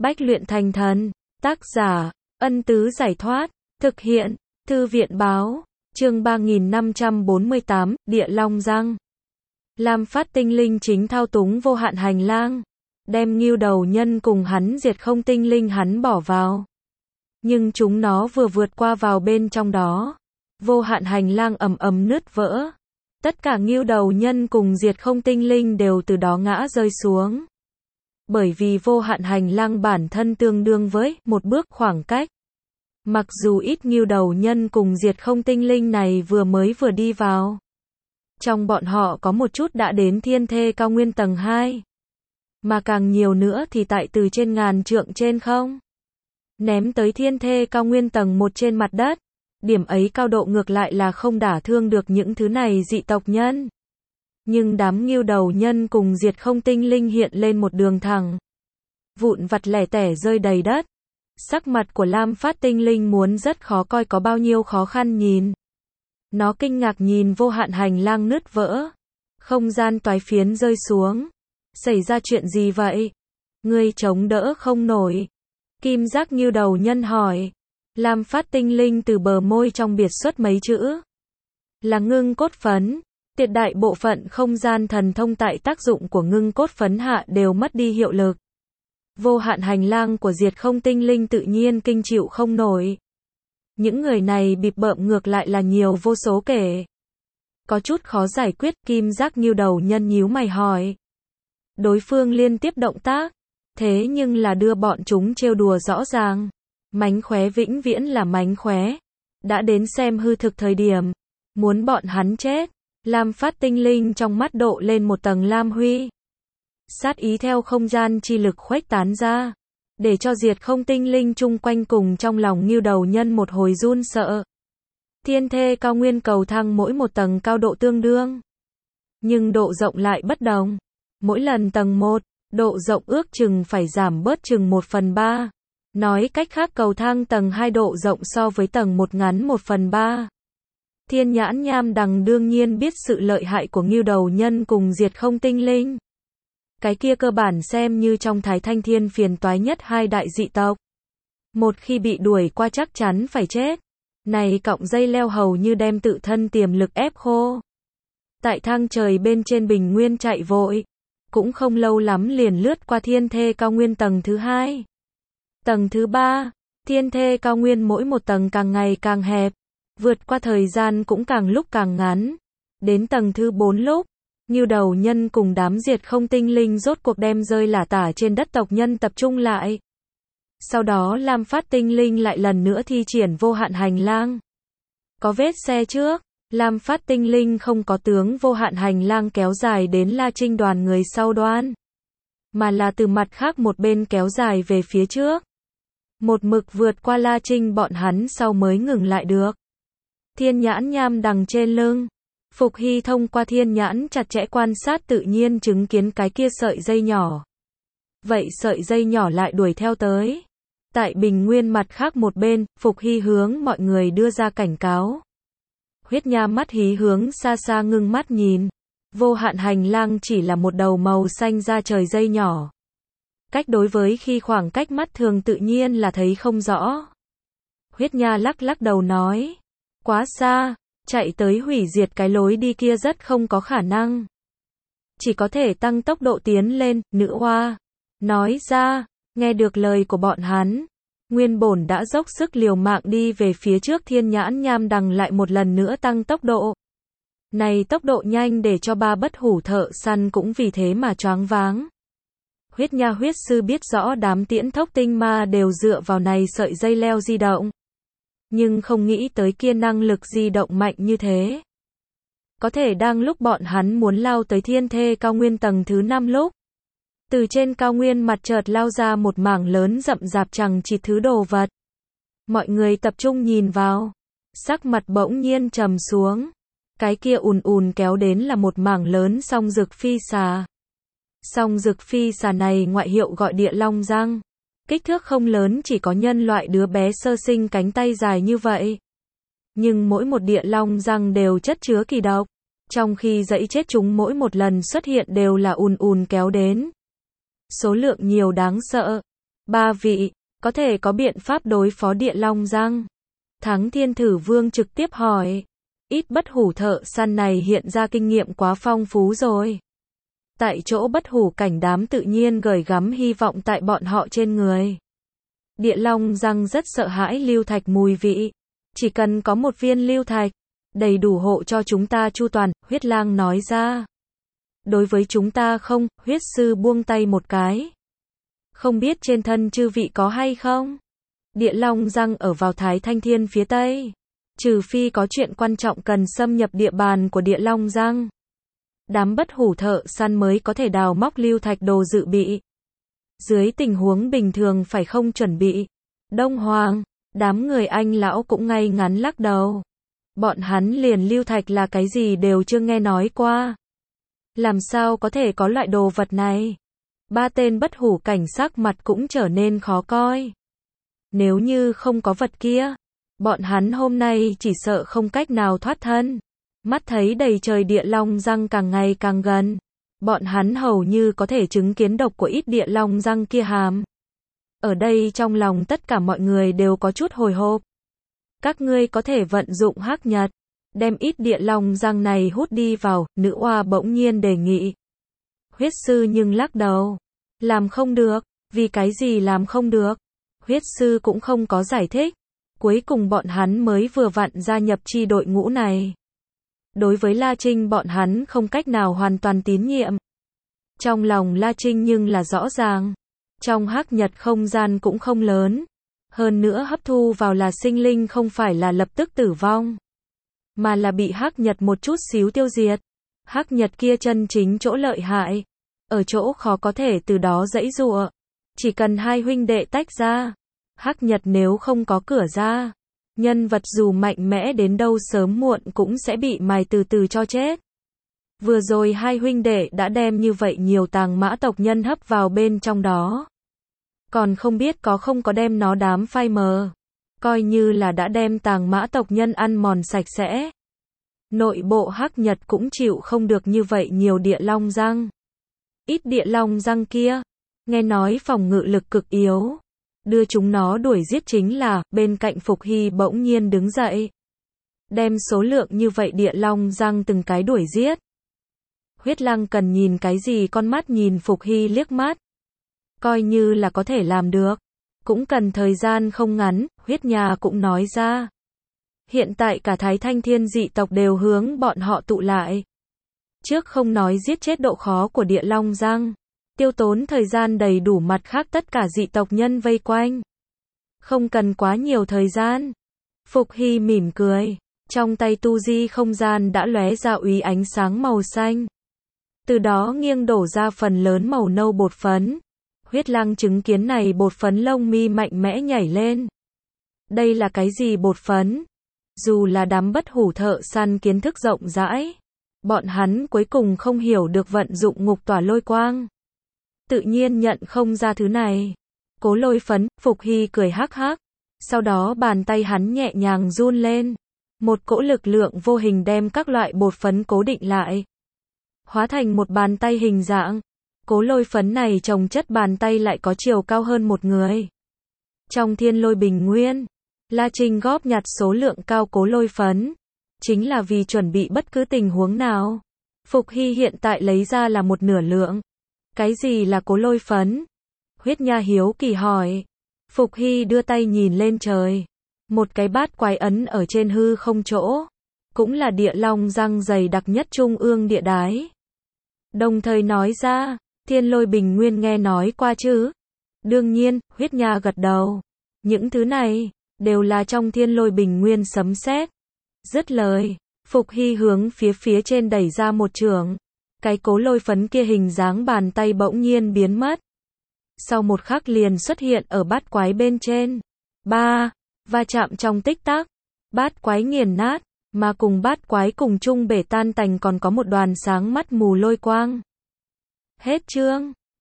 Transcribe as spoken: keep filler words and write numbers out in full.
Bách luyện thành thần. Tác giả, Ân Tứ Giải Thoát. Thực hiện, Thư viện Báo. Chương ba nghìn năm trăm bốn mươi tám, Địa Long Răng. Lam Phát tinh linh chính thao túng vô hạn hành lang, đem Ngưu Đầu Nhân cùng hắn diệt không tinh linh hắn bỏ vào. Nhưng chúng nó vừa vượt qua vào bên trong đó, vô hạn hành lang ầm ầm nứt vỡ. Tất cả Ngưu Đầu Nhân cùng diệt không tinh linh đều từ đó ngã rơi xuống. Bởi vì vô hạn hành lang bản thân tương đương với một bước khoảng cách. Mặc dù ít Ngưu Đầu Nhân cùng diệt không tinh linh này vừa mới vừa đi vào. Trong bọn họ có một chút đã đến thiên thê cao nguyên tầng hai. Mà càng nhiều nữa thì tại từ trên ngàn trượng trên không. Ném tới thiên thê cao nguyên tầng một trên mặt đất. Điểm ấy cao độ ngược lại là không đả thương được những thứ này dị tộc nhân. Nhưng đám Ngưu Đầu Nhân cùng diệt không tinh linh hiện lên một đường thẳng. Vụn vặt lẻ tẻ rơi đầy đất. Sắc mặt của Lam Phát tinh linh muốn rất khó coi có bao nhiêu khó khăn nhìn. Nó kinh ngạc nhìn vô hạn hành lang nứt vỡ. Không gian toái phiến rơi xuống. Xảy ra chuyện gì vậy? Ngươi chống đỡ không nổi. Kim Giác Ngưu Đầu Nhân hỏi. Lam Phát tinh linh từ bờ môi trong biệt xuất mấy chữ. Là ngưng cốt phấn. Tuyệt đại bộ phận không gian thần thông tại tác dụng của ngưng cốt phấn hạ đều mất đi hiệu lực. Vô hạn hành lang của diệt không tinh linh tự nhiên kinh chịu không nổi. Những người này bịp bợm ngược lại là nhiều vô số kể. Có chút khó giải quyết, Kim Giác Ngưu Đầu Nhân nhíu mày hỏi. Đối phương liên tiếp động tác, thế nhưng là đưa bọn chúng trêu đùa rõ ràng. Mánh khóe vĩnh viễn là mánh khóe. Đã đến xem hư thực thời điểm, muốn bọn hắn chết. Lam Phát tinh linh trong mắt độ lên một tầng lam huy. Sát ý theo không gian chi lực khuếch tán ra, để cho diệt không tinh linh chung quanh cùng trong lòng Ngưu Đầu Nhân một hồi run sợ. Thiên thê cao nguyên cầu thang mỗi một tầng cao độ tương đương, nhưng độ rộng lại bất đồng. Mỗi lần tầng một, độ rộng ước chừng phải giảm bớt chừng một phần ba. Nói cách khác cầu thang tầng hai độ rộng so với tầng một ngắn một phần ba. Thiên Nhãn Nham Đằng đương nhiên biết sự lợi hại của Ngưu Đầu Nhân cùng diệt không tinh linh. Cái kia cơ bản xem như trong Thái Thanh Thiên phiền toái nhất hai đại dị tộc. Một khi bị đuổi qua chắc chắn phải chết. Này cọng dây leo hầu như đem tự thân tiềm lực ép khô. Tại thang trời bên trên bình nguyên chạy vội. Cũng không lâu lắm liền lướt qua thiên thê cao nguyên tầng thứ hai. Tầng thứ ba, thiên thê cao nguyên mỗi một tầng càng ngày càng hẹp. Vượt qua thời gian cũng càng lúc càng ngắn. Đến tầng thứ bốn lúc, Ngưu Đầu Nhân cùng đám diệt không tinh linh rốt cuộc đem rơi lả tả trên đất tộc nhân tập trung lại. Sau đó Lam Phát tinh linh lại lần nữa thi triển vô hạn hành lang. Có vết xe trước, Lam Phát tinh linh không có tướng vô hạn hành lang kéo dài đến La Trinh đoàn người sau đoan, mà là từ mặt khác một bên kéo dài về phía trước. Một mực vượt qua La Trinh bọn hắn sau mới ngừng lại được. Thiên Nhãn Nham Đằng trên lưng. Phục Hy thông qua thiên nhãn chặt chẽ quan sát tự nhiên chứng kiến cái kia sợi dây nhỏ. Vậy sợi dây nhỏ lại đuổi theo tới. Tại bình nguyên mặt khác một bên, Phục Hy hướng mọi người đưa ra cảnh cáo. Huyết Nha mắt hí hướng xa xa ngưng mắt nhìn. Vô hạn hành lang chỉ là một đầu màu xanh da trời dây nhỏ. Cách đối với khi khoảng cách mắt thường tự nhiên là thấy không rõ. Huyết Nha lắc lắc đầu nói. Quá xa. Chạy tới hủy diệt cái lối đi kia rất không có khả năng. Chỉ có thể tăng tốc độ tiến lên, nữ hoa. Nói ra, nghe được lời của bọn hắn. Nguyên bổn đã dốc sức liều mạng đi về phía trước Thiên Nhãn Nham Đằng lại một lần nữa tăng tốc độ. Này tốc độ nhanh để cho ba bất hủ thợ săn cũng vì thế mà choáng váng. Huyết Nha huyết sư biết rõ đám tiễn thốc tinh ma đều dựa vào này sợi dây leo di động. Nhưng không nghĩ tới kia năng lực di động mạnh như thế. Có thể đang lúc bọn hắn muốn lao tới thiên thê cao nguyên tầng thứ năm lúc. Từ trên cao nguyên mặt chợt lao ra một mảng lớn rậm rạp chằng chịt thứ đồ vật. Mọi người tập trung nhìn vào. Sắc mặt bỗng nhiên trầm xuống. Cái kia ùn ùn kéo đến là một mảng lớn song rực phi xà. Song rực phi xà này ngoại hiệu gọi Địa Long Răng. Kích thước không lớn chỉ có nhân loại đứa bé sơ sinh cánh tay dài như vậy. Nhưng mỗi một địa long răng đều chất chứa kỳ độc. Trong khi dẫy chết chúng mỗi một lần xuất hiện đều là ùn ùn kéo đến. Số lượng nhiều đáng sợ. Ba vị, có thể có biện pháp đối phó địa long răng? Thắng Thiên Thử Vương trực tiếp hỏi. Ít bất hủ thợ săn này hiện ra kinh nghiệm quá phong phú rồi. Tại chỗ bất hủ cảnh đám tự nhiên gửi gắm hy vọng tại bọn họ trên người. Địa long răng rất sợ hãi lưu thạch mùi vị. Chỉ cần có một viên lưu thạch, đầy đủ hộ cho chúng ta chu toàn, huyết lang nói ra. Đối với chúng ta không, huyết sư buông tay một cái. Không biết trên thân chư vị có hay không? Địa long răng ở vào Thái Thanh Thiên phía Tây. Trừ phi có chuyện quan trọng cần xâm nhập địa bàn của địa long răng. Đám bất hủ thợ săn mới có thể đào móc lưu thạch đồ dự bị. Dưới tình huống bình thường phải không chuẩn bị. Đông Hoàng, đám người anh lão cũng ngay ngắn lắc đầu. Bọn hắn liền lưu thạch là cái gì đều chưa nghe nói qua. Làm sao có thể có loại đồ vật này? Ba tên bất hủ cảnh sắc mặt cũng trở nên khó coi. Nếu như không có vật kia, bọn hắn hôm nay chỉ sợ không cách nào thoát thân. Mắt thấy đầy trời địa long răng càng ngày càng gần. Bọn hắn hầu như có thể chứng kiến độc của ít địa long răng kia hàm. Ở đây trong lòng tất cả mọi người đều có chút hồi hộp. Các ngươi có thể vận dụng hắc nhật, đem ít địa long răng này hút đi vào, nữ oa bỗng nhiên đề nghị. Huyết sư nhưng lắc đầu. Làm không được, vì cái gì làm không được? Huyết sư cũng không có giải thích. Cuối cùng bọn hắn mới vừa vặn gia nhập chi đội ngũ này. Đối với La Trinh bọn hắn không cách nào hoàn toàn tín nhiệm. Trong lòng La Trinh nhưng là rõ ràng. Trong hắc nhật không gian cũng không lớn. Hơn nữa hấp thu vào là sinh linh không phải là lập tức tử vong. Mà là bị hắc nhật một chút xíu tiêu diệt. Hắc nhật kia chân chính chỗ lợi hại. Ở chỗ khó có thể từ đó giãy giụa. Chỉ cần hai huynh đệ tách ra. Hắc nhật nếu không có cửa ra. Nhân vật dù mạnh mẽ đến đâu sớm muộn cũng sẽ bị mài từ từ cho chết. Vừa rồi hai huynh đệ đã đem như vậy nhiều tàng mã tộc nhân hấp vào bên trong đó. Còn không biết có không có đem nó đám phai mờ. Coi như là đã đem tàng mã tộc nhân ăn mòn sạch sẽ. Nội bộ hắc nhật cũng chịu không được như vậy nhiều địa long răng. Ít địa long răng kia. Nghe nói phòng ngự lực cực yếu. Đưa chúng nó đuổi giết chính là, bên cạnh Phục Hy bỗng nhiên đứng dậy. Đem số lượng như vậy địa long răng từng cái đuổi giết. Huyết Lăng cần nhìn cái gì con mắt nhìn Phục Hy liếc mắt. Coi như là có thể làm được. Cũng cần thời gian không ngắn, huyết nhà cũng nói ra. Hiện tại cả Thái Thanh Thiên dị tộc đều hướng bọn họ tụ lại. Trước không nói giết chết độ khó của địa long răng. Tiêu tốn thời gian đầy đủ mặt khác tất cả dị tộc nhân vây quanh. Không cần quá nhiều thời gian. Phục Hy mỉm cười. Trong tay tu di không gian đã lóe ra úy ánh sáng màu xanh. Từ đó nghiêng đổ ra phần lớn màu nâu bột phấn. Huyết Lăng chứng kiến này bột phấn lông mi mạnh mẽ nhảy lên. Đây là cái gì bột phấn? Dù là đám bất hủ thợ săn kiến thức rộng rãi. Bọn hắn cuối cùng không hiểu được vận dụng ngục tỏa lôi quang. Tự nhiên nhận không ra thứ này. Cố lôi phấn, Phục Hy cười hắc hắc. Sau đó bàn tay hắn nhẹ nhàng run lên. Một cỗ lực lượng vô hình đem các loại bột phấn cố định lại. Hóa thành một bàn tay hình dạng. Cố lôi phấn này trồng chất bàn tay lại có chiều cao hơn một người. Trong thiên lôi bình nguyên, La Trinh góp nhặt số lượng cao cố lôi phấn. Chính là vì chuẩn bị bất cứ tình huống nào. Phục Hy hiện tại lấy ra là một nửa lượng. Cái gì là cố lôi phấn? Huyết Nha hiếu kỳ hỏi. Phục Hy đưa tay nhìn lên trời. Một cái bát quái ấn ở trên hư không chỗ. Cũng là địa long răng dày đặc nhất trung ương địa đái. Đồng thời nói ra, thiên lôi bình nguyên nghe nói qua chứ? Đương nhiên, Huyết Nha gật đầu. Những thứ này, đều là trong thiên lôi bình nguyên sấm sét. Dứt lời, Phục Hy hướng phía phía trên đẩy ra một chưởng. Cái cố lôi phấn kia hình dáng bàn tay bỗng nhiên biến mất. Sau một khắc liền xuất hiện ở bát quái bên trên. Ba, va chạm trong tích tắc. Bát quái nghiền nát, mà cùng bát quái cùng chung bể tan tành còn có một đoàn sáng mắt mù lôi quang. Hết chương.